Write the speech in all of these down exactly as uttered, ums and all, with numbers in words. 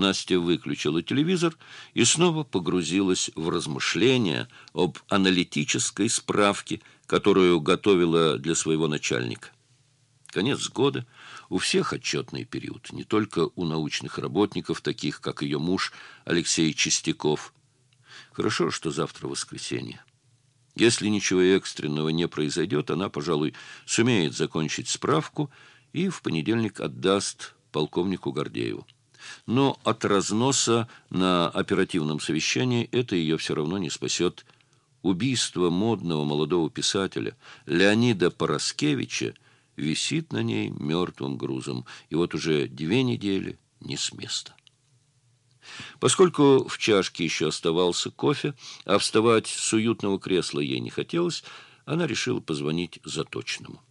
Настя выключила телевизор и снова погрузилась в размышления об аналитической справке, которую готовила для своего начальника. Конец года, у всех отчетный период, не только у научных работников, таких как ее муж Алексей Чистяков. Хорошо, что завтра воскресенье. Если ничего экстренного не произойдет, она, пожалуй, сумеет закончить справку и в понедельник отдаст полковнику Гордееву. Но от разноса на оперативном совещании это ее все равно не спасет. Убийство модного молодого писателя Леонида Параскевича висит на ней мертвым грузом, и вот уже две недели не с места. Поскольку в чашке еще оставался кофе, а вставать с уютного кресла ей не хотелось, она решила позвонить Заточному.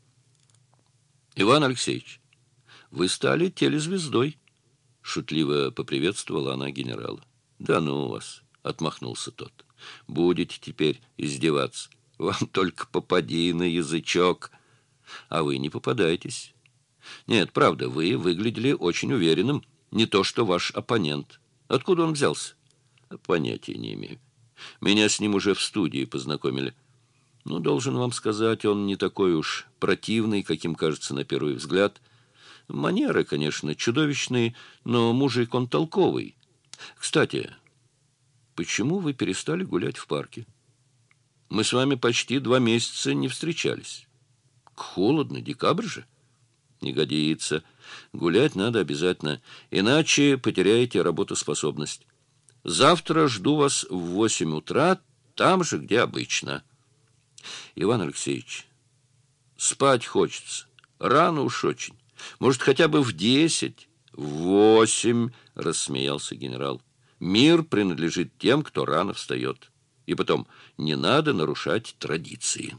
«Иван Алексеевич, вы стали телезвездой», — шутливо поприветствовала она генерала. «Да ну вас», — отмахнулся тот. «Будете теперь издеваться. Вам только попади на язычок. А вы не попадаетесь. Нет, правда, вы выглядели очень уверенным. Не то что ваш оппонент. Откуда он взялся?» «Понятия не имею. Меня с ним уже в студии познакомили. Ну, должен вам сказать, он не такой уж противный, каким кажется на первый взгляд. Манеры, конечно, чудовищные, но мужик он толковый. Кстати, почему вы перестали гулять в парке? Мы с вами почти два месяца не встречались. Холодно, декабрь же. Не годится. Гулять надо обязательно, иначе потеряете работоспособность. Завтра жду вас в восемь утра, там же, где обычно. Иван Алексеевич, спать хочется. Рано уж очень. Может, хотя бы в десять? В восемь, рассмеялся генерал. Мир принадлежит тем, кто рано встает. И потом, не надо нарушать традиции.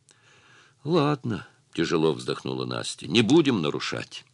Ладно, тяжело вздохнула Настя, не будем нарушать.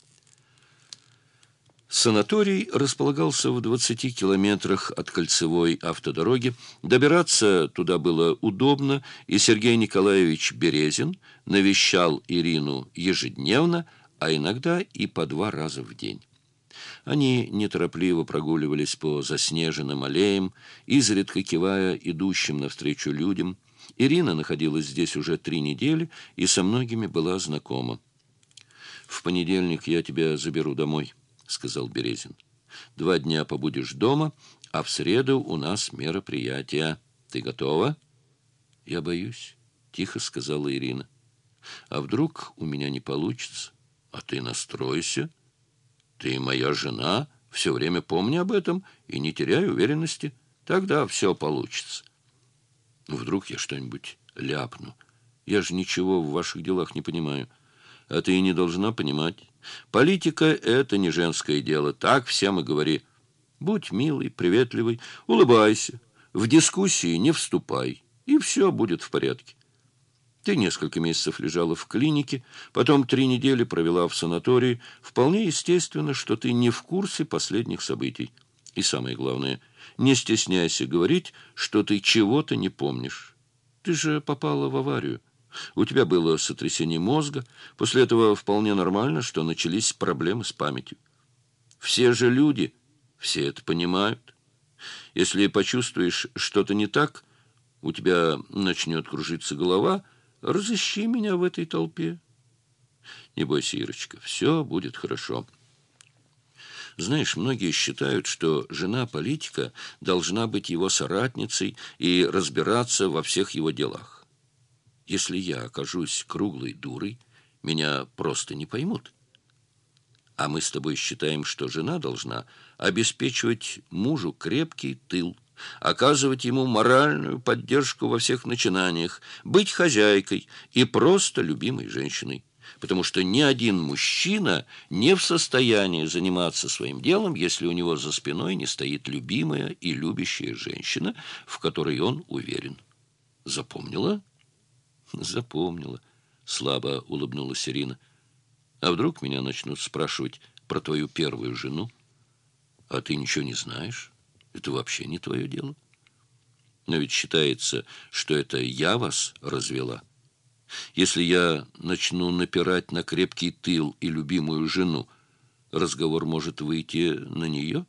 Санаторий располагался в двадцати километрах от кольцевой автодороги. Добираться туда было удобно, и Сергей Николаевич Березин навещал Ирину ежедневно, а иногда и по два раза в день. Они неторопливо прогуливались по заснеженным аллеям, изредка кивая идущим навстречу людям. Ирина находилась здесь уже три недели и со многими была знакома. «В понедельник я тебя заберу домой», — сказал Березин. «Два дня побудешь дома, а в среду у нас мероприятие. Ты готова?» «Я боюсь», — тихо сказала Ирина. «А вдруг у меня не получится? А ты настройся. Ты моя жена, все время помни об этом и не теряй уверенности. Тогда все получится». «Вдруг я что-нибудь ляпну? Я же ничего в ваших делах не понимаю. А ты и не должна понимать. Политика — это не женское дело. Так всем и говори. Будь милый, приветливый, улыбайся. В дискуссии не вступай, и все будет в порядке. Ты несколько месяцев лежала в клинике, потом три недели провела в санатории. Вполне естественно, что ты не в курсе последних событий. И самое главное, не стесняйся говорить, что ты чего-то не помнишь. Ты же попала в аварию. У тебя было сотрясение мозга. После этого вполне нормально, что начались проблемы с памятью. Все же люди, все это понимают. Если почувствуешь что-то не так, у тебя начнет кружиться голова, разыщи меня в этой толпе. Не бойся, Ирочка, все будет хорошо. Знаешь, многие считают, что жена политика должна быть его соратницей и разбираться во всех его делах. Если я окажусь круглой дурой, меня просто не поймут. А мы с тобой считаем, что жена должна обеспечивать мужу крепкий тыл, оказывать ему моральную поддержку во всех начинаниях, быть хозяйкой и просто любимой женщиной. Потому что ни один мужчина не в состоянии заниматься своим делом, если у него за спиной не стоит любимая и любящая женщина, в которой он уверен. Запомнила? Запомнила, слабо улыбнулась Ирина. А вдруг меня начнут спрашивать про твою первую жену? А ты ничего не знаешь? Это вообще не твое дело. Но ведь считается, что это я вас развела. Если я начну напирать на крепкий тыл и любимую жену, разговор может выйти на нее.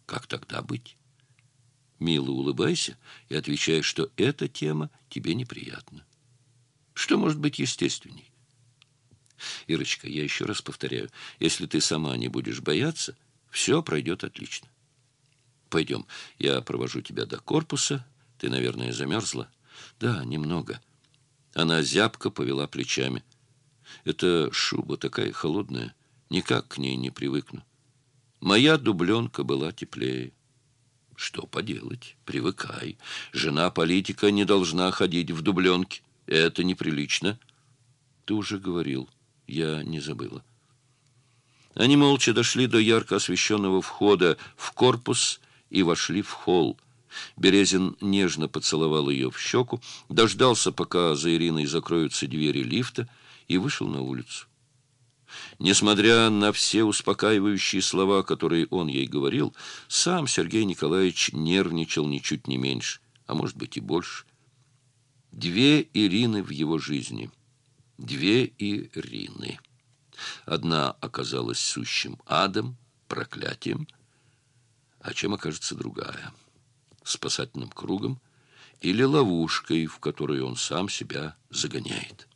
Как тогда быть? Мило улыбайся и отвечай, что эта тема тебе неприятна. Что может быть естественней? Ирочка, я еще раз повторяю, если ты сама не будешь бояться, все пройдет отлично. Пойдем, я провожу тебя до корпуса. Ты, наверное, замерзла? Да, немного. Она зябко повела плечами. Эта шуба такая холодная, никак к ней не привыкну. Моя дубленка была теплее. Что поделать, привыкай. Жена политика не должна ходить в дубленке. Это неприлично. Ты уже говорил, я не забыла. Они молча дошли до ярко освещенного входа в корпус и вошли в холл. Березин нежно поцеловал ее в щеку, дождался, пока за Ириной закроются двери лифта, и вышел на улицу. Несмотря на все успокаивающие слова, которые он ей говорил, сам Сергей Николаевич нервничал ничуть не меньше, а может быть и больше. Две Ирины в его жизни. Две Ирины. Одна оказалась сущим адом, проклятием, а чем окажется другая? Спасательным кругом или ловушкой, в которую он сам себя загоняет?